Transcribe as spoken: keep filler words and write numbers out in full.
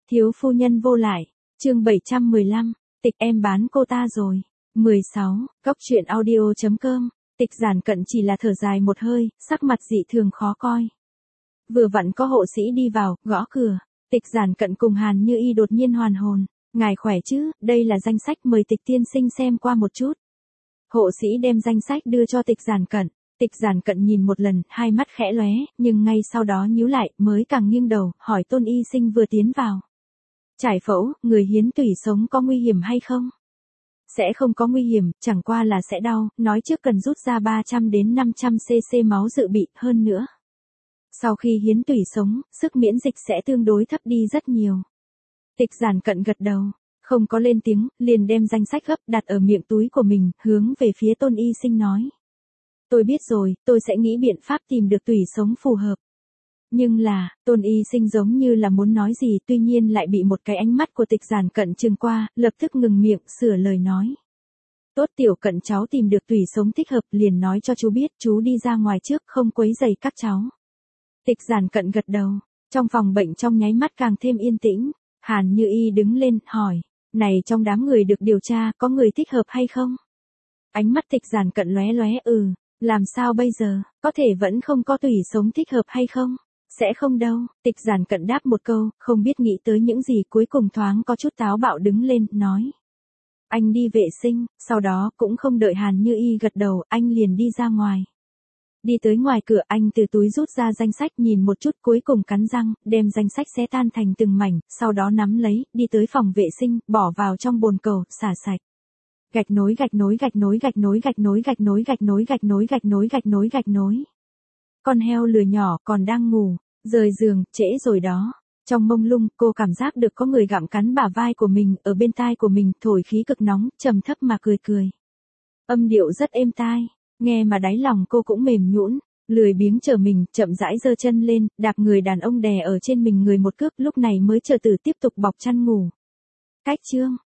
Thiếu phu nhân vô lại, chương bảy trăm mười lăm, tịch em bán cô ta rồi. mười sáu, Cóc truyện audio chấm com, Tịch Giản Cận chỉ là thở dài một hơi, sắc mặt dị thường khó coi. Vừa vặn có hộ sĩ đi vào, gõ cửa, Tịch Giản Cận cùng Hàn Như Y đột nhiên hoàn hồn, ngài khỏe chứ, đây là danh sách mời Tịch tiên sinh xem qua một chút. Hộ sĩ đem danh sách đưa cho Tịch Giản Cận, Tịch Giản Cận nhìn một lần, hai mắt khẽ lóe, nhưng ngay sau đó nhíu lại, mới càng nghiêng đầu, hỏi Tôn y sinh vừa tiến vào. Trải phẫu, người hiến tủy sống có nguy hiểm hay không? Sẽ không có nguy hiểm, chẳng qua là sẽ đau, nói trước cần rút ra ba trăm đến năm trăm xê-xê máu dự bị, hơn nữa. Sau khi hiến tủy sống, sức miễn dịch sẽ tương đối thấp đi rất nhiều. Tịch Giản Cận gật đầu, không có lên tiếng, liền đem danh sách gấp đặt ở miệng túi của mình, hướng về phía Tôn y sinh nói. Tôi biết rồi, tôi sẽ nghĩ biện pháp tìm được tủy sống phù hợp. Nhưng là, Tôn y sinh giống như là muốn nói gì, tuy nhiên lại bị một cái ánh mắt của Tịch Giản Cận trừng qua, lập tức ngừng miệng, sửa lời nói. Tốt Tiểu Cận, cháu tìm được tủy sống thích hợp, liền nói cho chú biết, chú đi ra ngoài trước, không quấy rầy các cháu. Tịch Giản Cận gật đầu, trong phòng bệnh trong nháy mắt càng thêm yên tĩnh, Hàn Như Y đứng lên, hỏi, này trong đám người được điều tra, có người thích hợp hay không? Ánh mắt Tịch Giản Cận lóe lóe, ừ, làm sao bây giờ, có thể vẫn không có tủy sống thích hợp hay không? Sẽ không đâu, Tịch Giản Cận đáp một câu, không biết nghĩ tới những gì, cuối cùng thoáng có chút táo bạo đứng lên, nói. Anh đi vệ sinh, sau đó cũng không đợi Hàn Như Y gật đầu, anh liền đi ra ngoài. Đi tới ngoài cửa, anh từ túi rút ra danh sách nhìn một chút, cuối cùng cắn răng, đem danh sách xé tan thành từng mảnh, sau đó nắm lấy, đi tới phòng vệ sinh, bỏ vào trong bồn cầu, xả sạch. Gạch nối gạch nối gạch nối gạch nối gạch nối gạch nối gạch nối gạch nối gạch nối gạch nối gạch nối. Con heo lừa nhỏ còn đang ngủ, rời giường, trễ rồi đó. Trong mông lung, cô cảm giác được có người gặm cắn bả vai của mình, ở bên tai của mình, thổi khí cực nóng, trầm thấp mà cười cười. Âm điệu rất êm tai, nghe mà đáy lòng cô cũng mềm nhũn, lười biếng trở mình, chậm rãi giơ chân lên, đạp người đàn ông đè ở trên mình người một cước, lúc này mới chờ từ tiếp tục bọc chăn ngủ. Cách chương